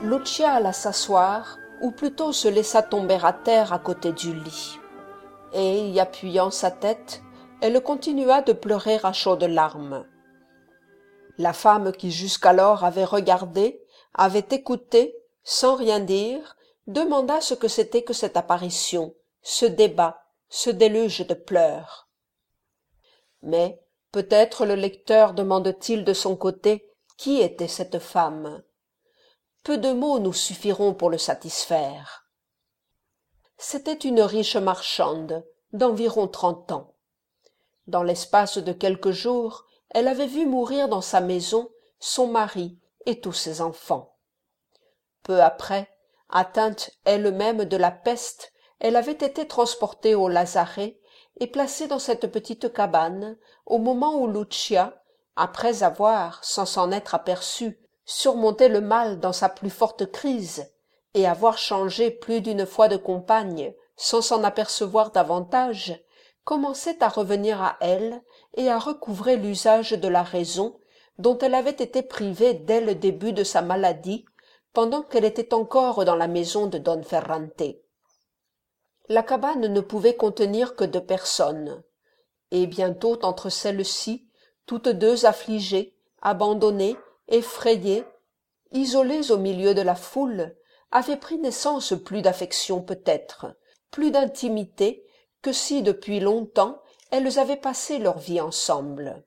Lucia alla s'asseoir, ou plutôt se laissa tomber à terre à côté du lit. Et, y appuyant sa tête, elle continua de pleurer à chaudes larmes. La femme qui jusqu'alors avait regardé, avait écouté, sans rien dire, demanda ce que c'était que cette apparition, ce débat, ce déluge de pleurs. Mais, peut-être le lecteur demande-t-il de son côté qui était cette femme. Peu de mots nous suffiront pour le satisfaire. C'était une riche marchande, d'environ 30 ans. Dans l'espace de quelques jours, elle avait vu mourir dans sa maison son mari et tous ses enfants. Peu après, atteinte elle-même de la peste, elle avait été transportée au lazaret et placée dans cette petite cabane au moment où Lucia, après avoir, sans s'en être aperçue, surmonté le mal dans sa plus forte crise et avoir changé plus d'une fois de compagne sans s'en apercevoir davantage, commençait à revenir à elle et à recouvrer l'usage de la raison dont elle avait été privée dès le début de sa maladie, pendant qu'elle était encore dans la maison de Don Ferrante. La cabane ne pouvait contenir que 2 personnes, et bientôt entre celles-ci, toutes 2 affligées, abandonnées, effrayées, isolées au milieu de la foule, avaient pris naissance plus d'affection peut-être, plus d'intimité que si depuis longtemps elles avaient passé leur vie ensemble.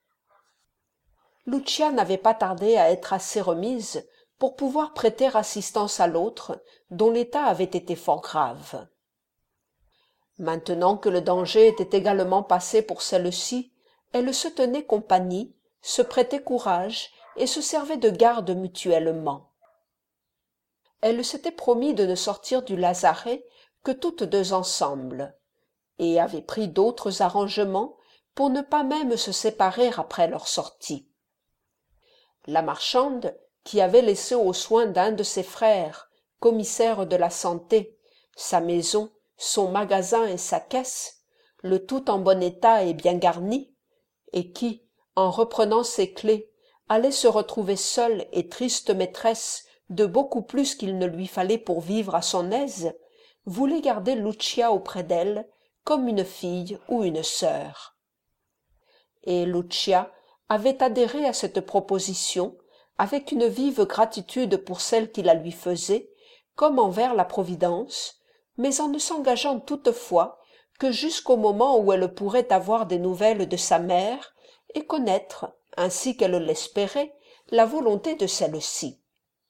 Lucia n'avait pas tardé à être assez remise pour pouvoir prêter assistance à l'autre, dont l'état avait été fort grave. Maintenant que le danger était également passé pour celle-ci, elle se tenait compagnie, se prêtait courage et se servait de garde mutuellement. Elle s'était promis de ne sortir du lazaret que toutes 2 ensemble, et avait pris d'autres arrangements pour ne pas même se séparer après leur sortie. La marchande, qui avait laissé aux soins d'un de ses frères, commissaire de la santé, sa maison, son magasin et sa caisse, le tout en bon état et bien garni, et qui, en reprenant ses clefs, allait se retrouver seule et triste maîtresse de beaucoup plus qu'il ne lui fallait pour vivre à son aise, voulait garder Lucia auprès d'elle comme une fille ou une sœur. Et Lucia avait adhéré à cette proposition avec une vive gratitude pour celle qui la lui faisait, comme envers la Providence, mais en ne s'engageant toutefois que jusqu'au moment où elle pourrait avoir des nouvelles de sa mère et connaître, ainsi qu'elle l'espérait, la volonté de celle-ci.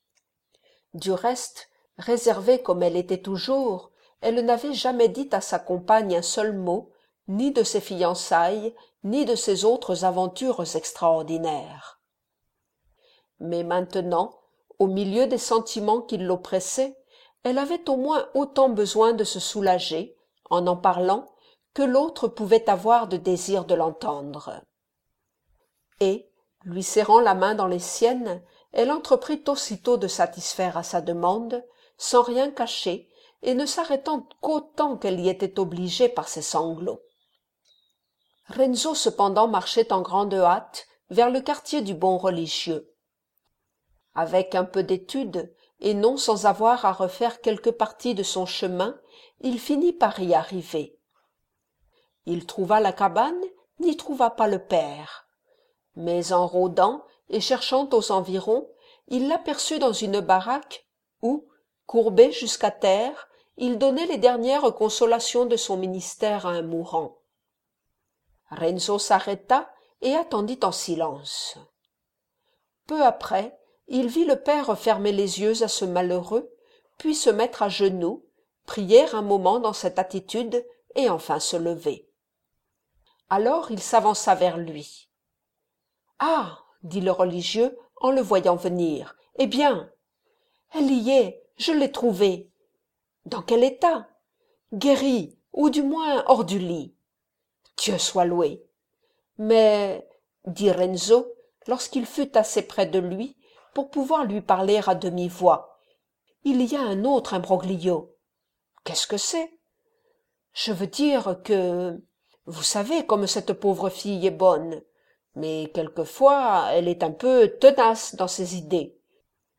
Du reste, réservée comme elle était toujours, elle n'avait jamais dit à sa compagne un seul mot, ni de ses fiançailles, ni de ses autres aventures extraordinaires. Mais maintenant, au milieu des sentiments qui l'oppressaient, elle avait au moins autant besoin de se soulager, en parlant, que l'autre pouvait avoir de désir de l'entendre. Et, lui serrant la main dans les siennes, elle entreprit aussitôt de satisfaire à sa demande, sans rien cacher, et ne s'arrêtant qu'autant qu'elle y était obligée par ses sanglots. Renzo cependant marchait en grande hâte vers le quartier du bon religieux. Avec un peu d'étude, et non sans avoir à refaire quelques parties de son chemin, il finit par y arriver. Il trouva la cabane, n'y trouva pas le père. Mais en rôdant et cherchant aux environs, il l'aperçut dans une baraque où, courbé jusqu'à terre, il donnait les dernières consolations de son ministère à un mourant. Renzo s'arrêta et attendit en silence. Peu après, il vit le père fermer les yeux à ce malheureux, puis se mettre à genoux, prier un moment dans cette attitude et enfin se lever. Alors il s'avança vers lui. « Ah !» dit le religieux en le voyant venir. « Eh bien ?» ?»« Elle y est, je l'ai trouvée. »« Dans quel état ?»« Guérie, ou du moins hors du lit. »« Dieu soit loué !»« Mais, » dit Renzo, lorsqu'il fut assez près de lui pour pouvoir lui parler à demi-voix, « il y a un autre imbroglio. »« Qu'est-ce que c'est ?»« Je veux dire que, vous savez comme cette pauvre fille est bonne, mais quelquefois elle est un peu tenace dans ses idées.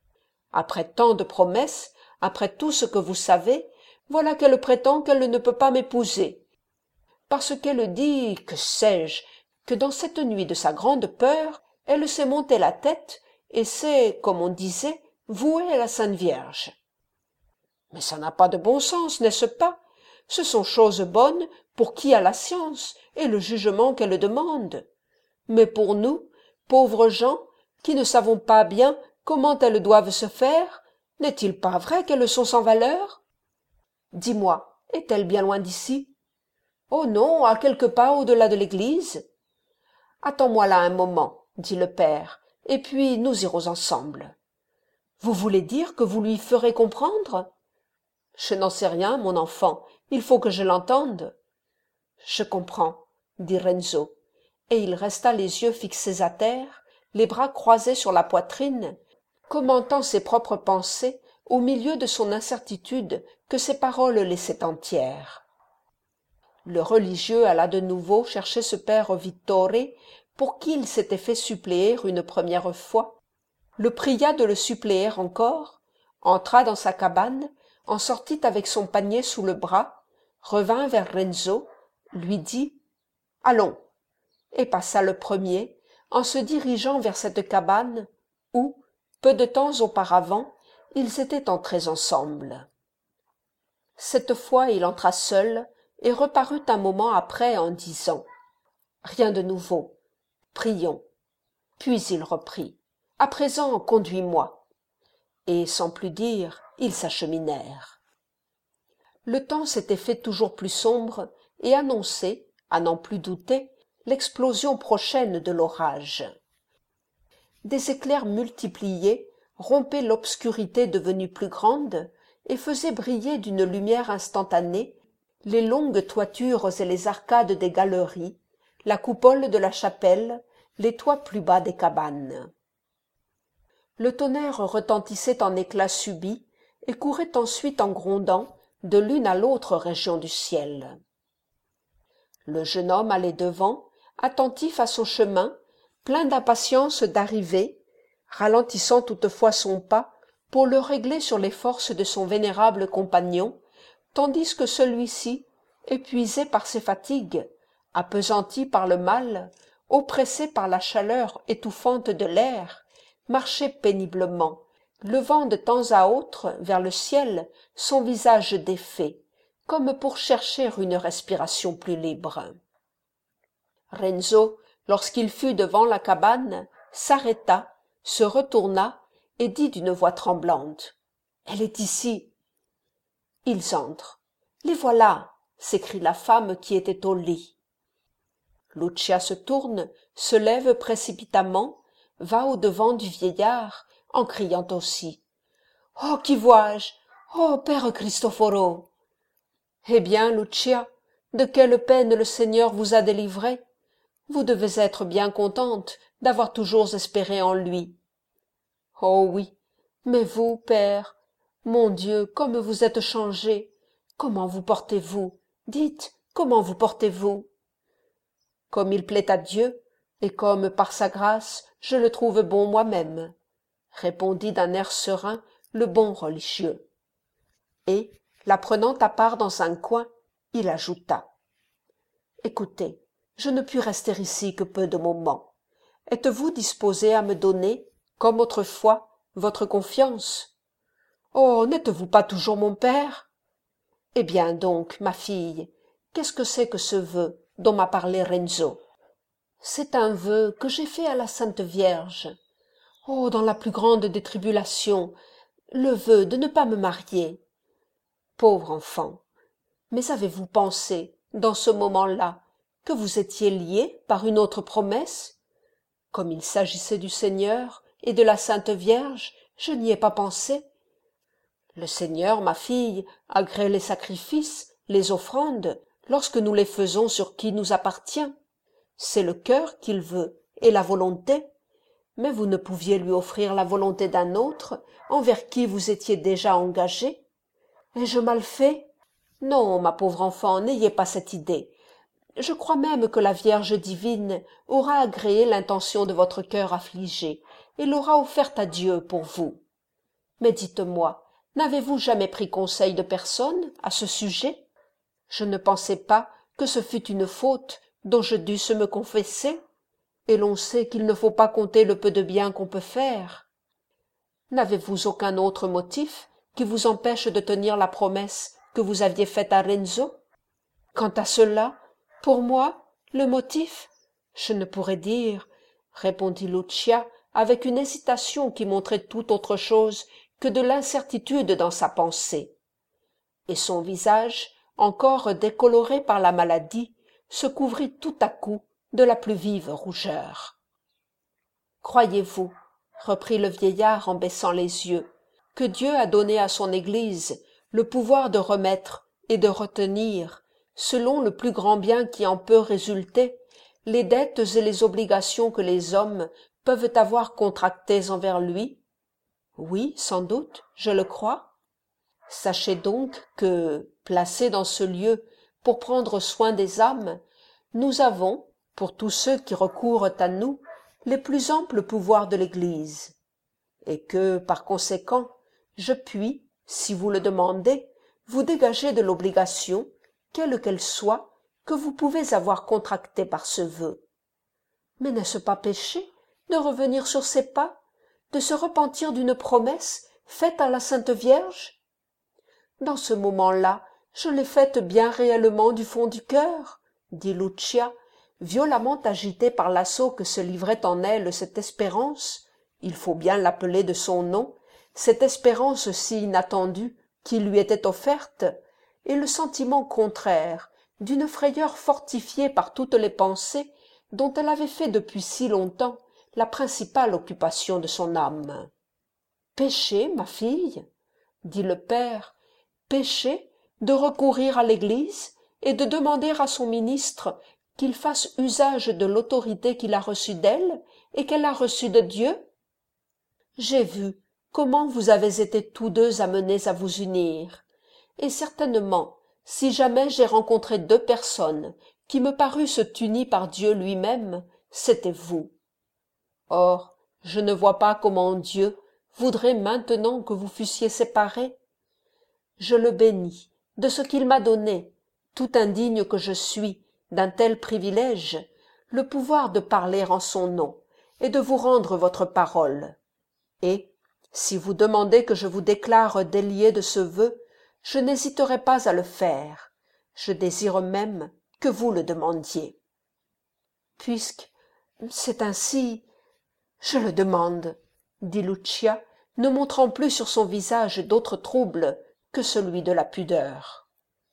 Après tant de promesses, après tout ce que vous savez, voilà qu'elle prétend qu'elle ne peut pas m'épouser. Parce qu'elle dit, que sais-je, que dans cette nuit de sa grande peur, elle s'est monté la tête et s'est, comme on disait, vouée à la Sainte Vierge. Mais ça n'a pas de bon sens, n'est-ce pas? Ce sont choses bonnes pour qui a la science et le jugement qu'elle demande. Mais pour nous, pauvres gens, qui ne savons pas bien comment elles doivent se faire, n'est-il pas vrai qu'elles sont sans valeur? Dis-moi, est-elle bien loin d'ici? Oh non, à quelques pas au-delà de l'église. Attends-moi là un moment, dit le père, et puis nous irons ensemble. Vous voulez dire que vous lui ferez comprendre? Je n'en sais rien, mon enfant, il faut que je l'entende. Je comprends, dit Renzo, et il resta les yeux fixés à terre, les bras croisés sur la poitrine, commentant ses propres pensées au milieu de son incertitude que ses paroles laissaient entière. Le religieux alla de nouveau chercher ce père Vittore, pour qui il s'était fait suppléer une première fois, le pria de le suppléer encore, entra dans sa cabane, en sortit avec son panier sous le bras, revint vers Renzo, lui dit « Allons !» et passa le premier, en se dirigeant vers cette cabane où, peu de temps auparavant, ils étaient entrés ensemble. Cette fois il entra seul et reparut un moment après en disant « Rien de nouveau, prions. » Puis il reprit « À présent, conduis-moi. » Et sans plus dire, ils s'acheminèrent. Le temps s'était fait toujours plus sombre et annonçait, à n'en plus douter, l'explosion prochaine de l'orage. Des éclairs multipliés rompaient l'obscurité devenue plus grande et faisaient briller d'une lumière instantanée les longues toitures et les arcades des galeries, la coupole de la chapelle, les toits plus bas des cabanes. Le tonnerre retentissait en éclats subits et courait ensuite en grondant de l'une à l'autre région du ciel. Le jeune homme allait devant, attentif à son chemin, plein d'impatience d'arriver, ralentissant toutefois son pas pour le régler sur les forces de son vénérable compagnon, tandis que celui-ci, épuisé par ses fatigues, appesanti par le mal, oppressé par la chaleur étouffante de l'air, marchait péniblement, levant de temps à autre vers le ciel son visage défait, comme pour chercher une respiration plus libre. Renzo, lorsqu'il fut devant la cabane, s'arrêta, se retourna et dit d'une voix tremblante « Elle est ici !» Ils entrent. « Les voilà !» s'écrie la femme qui était au lit. Lucia se tourne, se lève précipitamment, va au-devant du vieillard, en criant aussi « Oh, qui vois-je? Oh, père Cristoforo !»« Eh bien, Lucia, de quelle peine le Seigneur vous a délivrée? Vous devez être bien contente d'avoir toujours espéré en lui. »« Oh oui, mais vous, père, mon Dieu, comme vous êtes changé! Comment vous portez-vous? Dites, comment vous portez-vous? » »« Comme il plaît à Dieu, et comme par sa grâce je le trouve bon moi-même, » répondit d'un air serein le bon religieux. Et, la prenant à part dans un coin, il ajouta « Écoutez, je ne puis rester ici que peu de moments. Êtes-vous disposée à me donner, comme autrefois, votre confiance? Oh, n'êtes-vous pas toujours mon père? Eh bien donc, ma fille, qu'est-ce que c'est que ce vœu dont m'a parlé Renzo? C'est un vœu que j'ai fait à la Sainte Vierge. Oh, dans la plus grande des tribulations, le vœu de ne pas me marier. Pauvre enfant, mais avez-vous pensé, dans ce moment-là, que vous étiez liée par une autre promesse? Comme il s'agissait du Seigneur et de la Sainte Vierge, je n'y ai pas pensé. Le Seigneur, ma fille, agrée les sacrifices, les offrandes, lorsque nous les faisons sur qui nous appartient. C'est le cœur qu'il veut, et la volonté. Mais vous ne pouviez lui offrir la volonté d'un autre, envers qui vous étiez déjà engagée. Ai-je mal fait? Non, ma pauvre enfant, n'ayez pas cette idée. Je crois même que la Vierge divine aura agréé l'intention de votre cœur affligé, et l'aura offerte à Dieu pour vous. Mais dites-moi, n'avez-vous jamais pris conseil de personne à ce sujet? Je ne pensais pas que ce fût une faute dont je dusse me confesser, et l'on sait qu'il ne faut pas compter le peu de bien qu'on peut faire. N'avez-vous aucun autre motif qui vous empêche de tenir la promesse que vous aviez faite à Renzo? Quant à cela, pour moi, le motif, je ne pourrais dire, répondit Lucia avec une hésitation qui montrait tout autre chose que de l'incertitude dans sa pensée. Et son visage, encore décoloré par la maladie, se couvrit tout à coup de la plus vive rougeur. « Croyez-vous, reprit le vieillard en baissant les yeux, que Dieu a donné à son Église le pouvoir de remettre et de retenir, selon le plus grand bien qui en peut résulter, les dettes et les obligations que les hommes peuvent avoir contractées envers lui? Oui, sans doute, je le crois. Sachez donc que, placés dans ce lieu pour prendre soin des âmes, nous avons, pour tous ceux qui recourent à nous, les plus amples pouvoirs de l'Église, et que, par conséquent, je puis, si vous le demandez, vous dégager de l'obligation, quelle qu'elle soit, que vous pouvez avoir contractée par ce vœu. Mais n'est-ce pas péché de revenir sur ses pas, de se repentir d'une promesse faite à la Sainte Vierge? Dans ce moment-là, je l'ai faite bien réellement du fond du cœur, dit Lucia, violemment agitée par l'assaut que se livrait en elle cette espérance, il faut bien l'appeler de son nom, cette espérance si inattendue qui lui était offerte, et le sentiment contraire d'une frayeur fortifiée par toutes les pensées dont elle avait fait depuis si longtemps la principale occupation de son âme. « Péché, ma fille, dit le père, péché de recourir à l'Église et de demander à son ministre qu'il fasse usage de l'autorité qu'il a reçue d'elle et qu'elle a reçue de Dieu? J'ai vu comment vous avez été tous deux amenés à vous unir, et certainement, si jamais j'ai rencontré deux personnes qui me parussent unies par Dieu lui-même, c'était vous. Or, je ne vois pas comment Dieu voudrait maintenant que vous fussiez séparés. Je le bénis de ce qu'il m'a donné, tout indigne que je suis d'un tel privilège, le pouvoir de parler en son nom et de vous rendre votre parole. Et, si vous demandez que je vous déclare délié de ce vœu, je n'hésiterai pas à le faire. Je désire même que vous le demandiez. Puisque c'est ainsi, je le demande, dit Lucia, ne montrant plus sur son visage d'autre trouble que celui de la pudeur.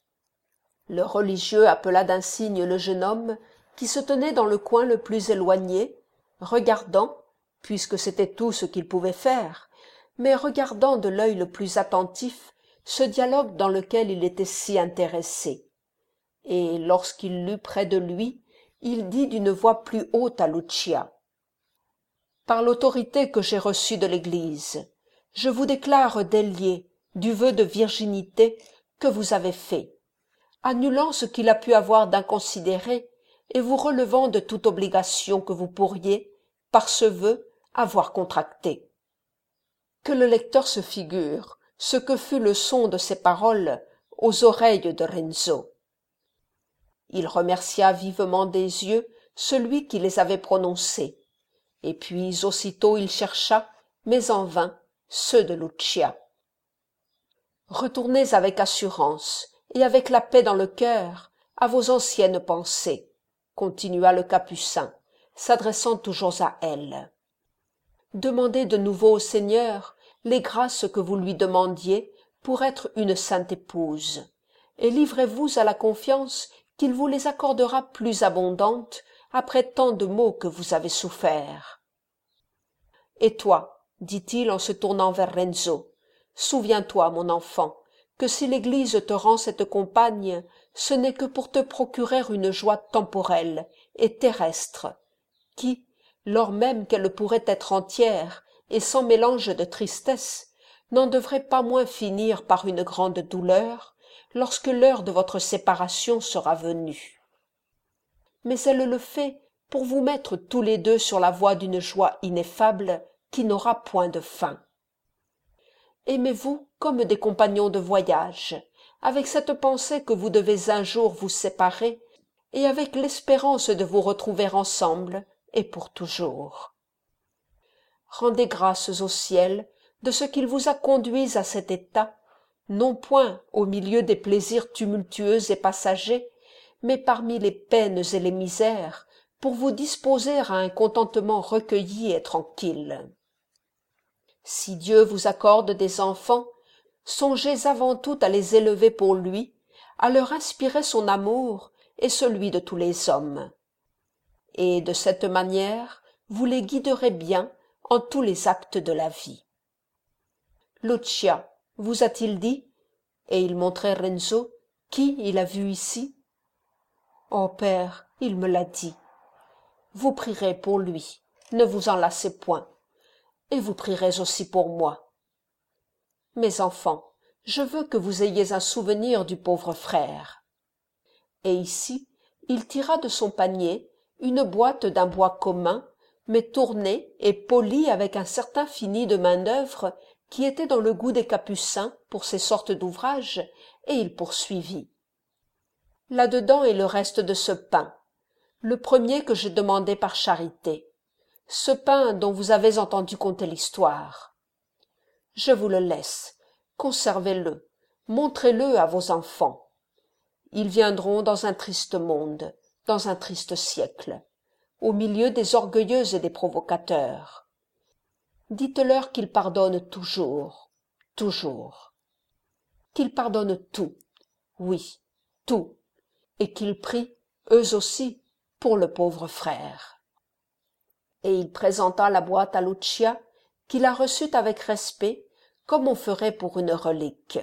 Le religieux appela d'un signe le jeune homme qui se tenait dans le coin le plus éloigné, regardant, puisque c'était tout ce qu'il pouvait faire, mais regardant de l'œil le plus attentif ce dialogue dans lequel il était si intéressé. Et lorsqu'il l'eut près de lui, il dit d'une voix plus haute à Lucia: « Par l'autorité que j'ai reçue de l'Église, je vous déclare délié du vœu de virginité que vous avez fait, annulant ce qu'il a pu avoir d'inconsidéré et vous relevant de toute obligation que vous pourriez, par ce vœu, avoir contracté. » Que le lecteur se figure ce que fut le son de ces paroles aux oreilles de Renzo. Il remercia vivement des yeux celui qui les avait prononcées, et puis aussitôt il chercha, mais en vain, ceux de Lucia. « Retournez avec assurance et avec la paix dans le cœur à vos anciennes pensées, » continua le Capucin, s'adressant toujours à elle. « Demandez de nouveau au Seigneur les grâces que vous lui demandiez pour être une sainte épouse, et livrez-vous à la confiance qu'il vous les accordera plus abondantes après tant de maux que vous avez soufferts. Et toi, dit-il en se tournant vers Renzo, souviens-toi, mon enfant, que si l'Église te rend cette compagne, ce n'est que pour te procurer une joie temporelle et terrestre, qui, lors même qu'elle pourrait être entière et sans mélange de tristesse, n'en devrait pas moins finir par une grande douleur lorsque l'heure de votre séparation sera venue. Mais elle le fait pour vous mettre tous les deux sur la voie d'une joie ineffable qui n'aura point de fin. Aimez-vous comme des compagnons de voyage, avec cette pensée que vous devez un jour vous séparer, et avec l'espérance de vous retrouver ensemble, et pour toujours. Rendez grâces au ciel de ce qu'il vous a conduits à cet état, non point au milieu des plaisirs tumultueux et passagers, mais parmi les peines et les misères, pour vous disposer à un contentement recueilli et tranquille. Si Dieu vous accorde des enfants, songez avant tout à les élever pour lui, à leur inspirer son amour et celui de tous les hommes. Et de cette manière, vous les guiderez bien en tous les actes de la vie. Lucia vous a-t-il dit, et il montrait Renzo, qui il a vu ici? Oh père, il me l'a dit. Vous prierez pour lui, ne vous en lassez point, et vous prierez aussi pour moi. Mes enfants, je veux que vous ayez un souvenir du pauvre frère. Et ici, il tira de son panier une boîte d'un bois commun, mais tournée et polie avec un certain fini de main-d'œuvre qui était dans le goût des capucins pour ces sortes d'ouvrages, et il poursuivit. Là-dedans est le reste de ce pain, le premier que j'ai demandé par charité, ce pain dont vous avez entendu conter l'histoire. Je vous le laisse, conservez-le, montrez-le à vos enfants. Ils viendront dans un triste monde, dans un triste siècle, au milieu des orgueilleux et des provocateurs. Dites-leur qu'ils pardonnent toujours, toujours. Qu'ils pardonnent tout, oui, tout, et qu'ils prient, eux aussi, pour le pauvre frère. Et il présenta la boîte à Lucia, qui la reçut avec respect, comme on ferait pour une relique.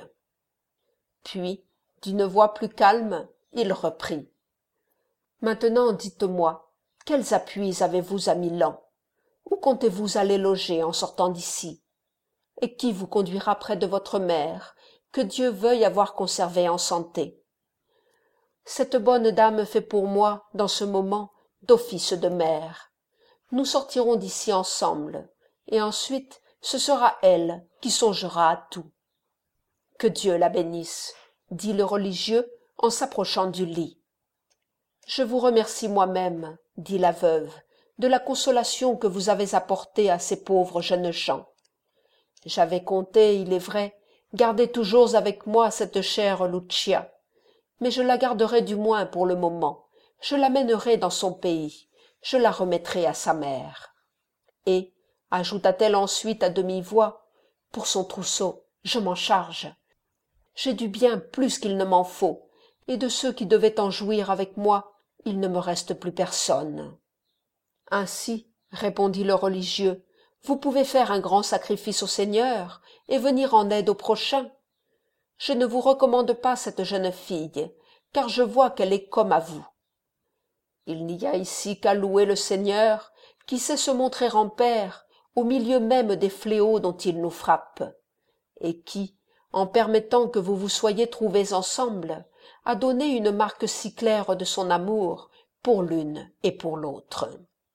Puis, d'une voix plus calme, il reprit. Maintenant, dites-moi, quels appuis avez-vous à Milan? Où comptez-vous aller loger en sortant d'ici? Et qui vous conduira près de votre mère, que Dieu veuille avoir conservée en santé? Cette bonne dame fait pour moi, dans ce moment, d'office de mère. Nous sortirons d'ici ensemble, et ensuite ce sera elle qui songera à tout. Que Dieu la bénisse, dit le religieux en s'approchant du lit. Je vous remercie moi-même, dit la veuve, de la consolation que vous avez apportée à ces pauvres jeunes gens. J'avais compté, il est vrai, garder toujours avec moi cette chère Lucia, mais je la garderai du moins pour le moment, je l'amènerai dans son pays, je la remettrai à sa mère. Et, ajouta-t-elle ensuite à demi-voix, pour son trousseau, je m'en charge. J'ai du bien plus qu'il ne m'en faut, et de ceux qui devaient en jouir avec moi, il ne me reste plus personne. Ainsi, répondit le religieux, vous pouvez faire un grand sacrifice au Seigneur et venir en aide au prochain. Je ne vous recommande pas cette jeune fille, car je vois qu'elle est comme à vous. Il n'y a ici qu'à louer le Seigneur, qui sait se montrer en père au milieu même des fléaux dont il nous frappe, et qui, en permettant que vous vous soyez trouvés ensemble, a donné une marque si claire de son amour pour l'une et pour l'autre.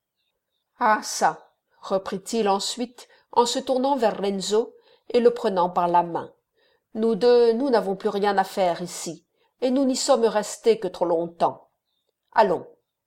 Ah ça, reprit-il ensuite en se tournant vers Renzo et le prenant par la main. Nous deux, nous n'avons plus rien à faire ici, et nous n'y sommes restés que trop longtemps. Allons.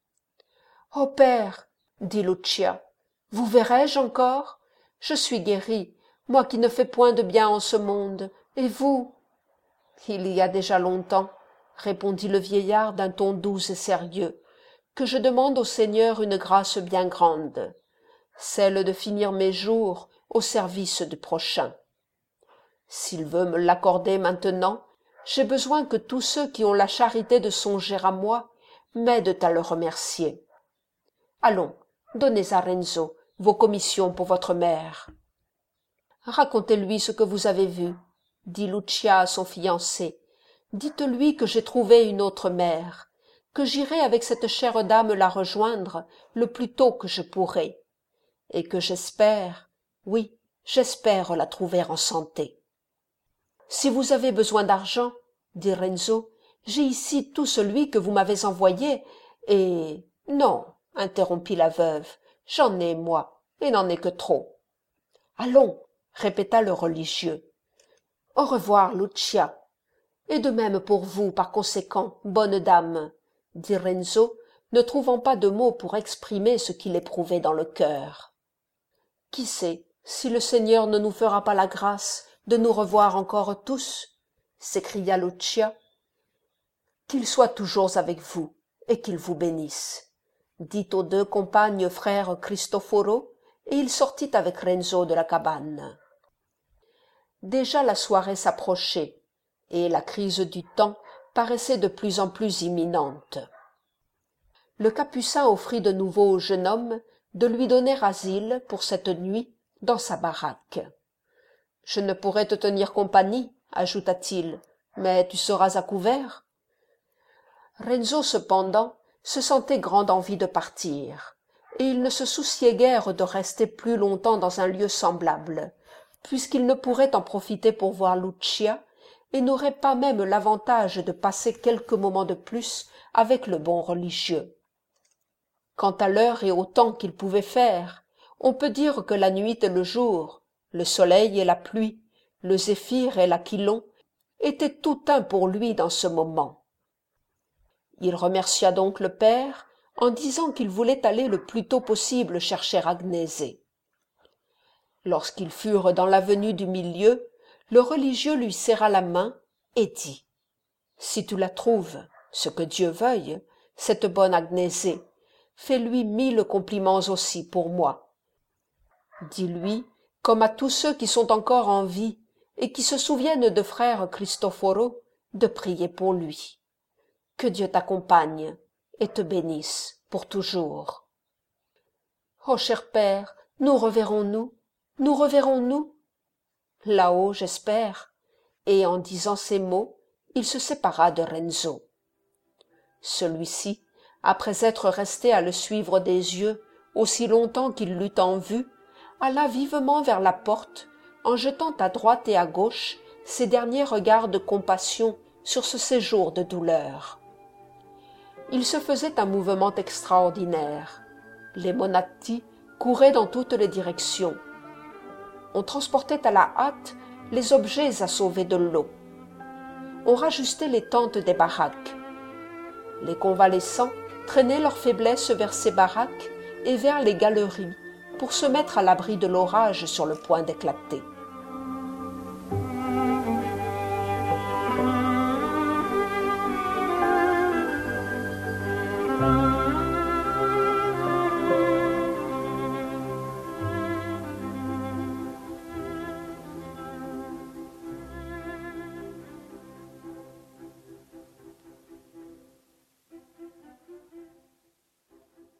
Oh père, dit Lucia, vous verrai-je encore? Je suis guérie, moi qui ne fais point de bien en ce monde, et vous? Il y a déjà longtemps, répondit le vieillard d'un ton doux et sérieux, que je demande au Seigneur une grâce bien grande, celle de finir mes jours au service du prochain. S'il veut me l'accorder maintenant, j'ai besoin que tous ceux qui ont la charité de songer à moi m'aident à le remercier. Allons, donnez à Renzo vos commissions pour votre mère. Racontez-lui ce que vous avez vu, dit Lucia à son fiancé. Dites-lui que j'ai trouvé une autre mère, que j'irai avec cette chère dame la rejoindre le plus tôt que je pourrai, et que j'espère, oui, j'espère la trouver en santé. Si vous avez besoin d'argent, dit Renzo, j'ai ici tout celui que vous m'avez envoyé, et... Non, interrompit la veuve, j'en ai, moi, et n'en ai que trop. Allons, répéta le religieux, « Au revoir, Lucia. Et de même pour vous, par conséquent, bonne dame, » dit Renzo, ne trouvant pas de mots pour exprimer ce qu'il éprouvait dans le cœur. « Qui sait si le Seigneur ne nous fera pas la grâce de nous revoir encore tous ?» s'écria Lucia. « Qu'il soit toujours avec vous et qu'il vous bénisse, » dit aux deux compagnes frère Cristoforo, et il sortit avec Renzo de la cabane. Déjà la soirée s'approchait, et la crise du temps paraissait de plus en plus imminente. Le capucin offrit de nouveau au jeune homme de lui donner asile pour cette nuit dans sa baraque. « Je ne pourrai te tenir compagnie, » ajouta-t-il, « mais tu seras à couvert. » Renzo, cependant, se sentait grande envie de partir, et il ne se souciait guère de rester plus longtemps dans un lieu semblable, puisqu'il ne pourrait en profiter pour voir Lucia, et n'aurait pas même l'avantage de passer quelques moments de plus avec le bon religieux. Quant à l'heure et au temps qu'il pouvait faire, on peut dire que la nuit et le jour, le soleil et la pluie, le zéphyr et l'aquilon, étaient tout un pour lui dans ce moment. Il remercia donc le père en disant qu'il voulait aller le plus tôt possible chercher Agnese. Lorsqu'ils furent dans l'avenue du milieu, le religieux lui serra la main et dit « Si tu la trouves, ce que Dieu veuille, cette bonne Agnese, fais-lui 1000 compliments aussi pour moi. Dis-lui, comme à tous ceux qui sont encore en vie et qui se souviennent de frère Cristoforo, de prier pour lui. Que Dieu t'accompagne et te bénisse pour toujours. » « Oh, cher père, nous reverrons-nous? Nous reverrons-nous? » »« Là-haut, j'espère. » Et en disant ces mots, il se sépara de Renzo. Celui-ci, après être resté à le suivre des yeux aussi longtemps qu'il l'eut en vue, alla vivement vers la porte, en jetant à droite et à gauche ses derniers regards de compassion sur ce séjour de douleur. Il se faisait un mouvement extraordinaire. Les Monatti couraient dans toutes les directions. On transportait à la hâte les objets à sauver de l'eau. On rajustait les tentes des baraques. Les convalescents traînaient leur faiblesse vers ces baraques et vers les galeries pour se mettre à l'abri de l'orage sur le point d'éclater.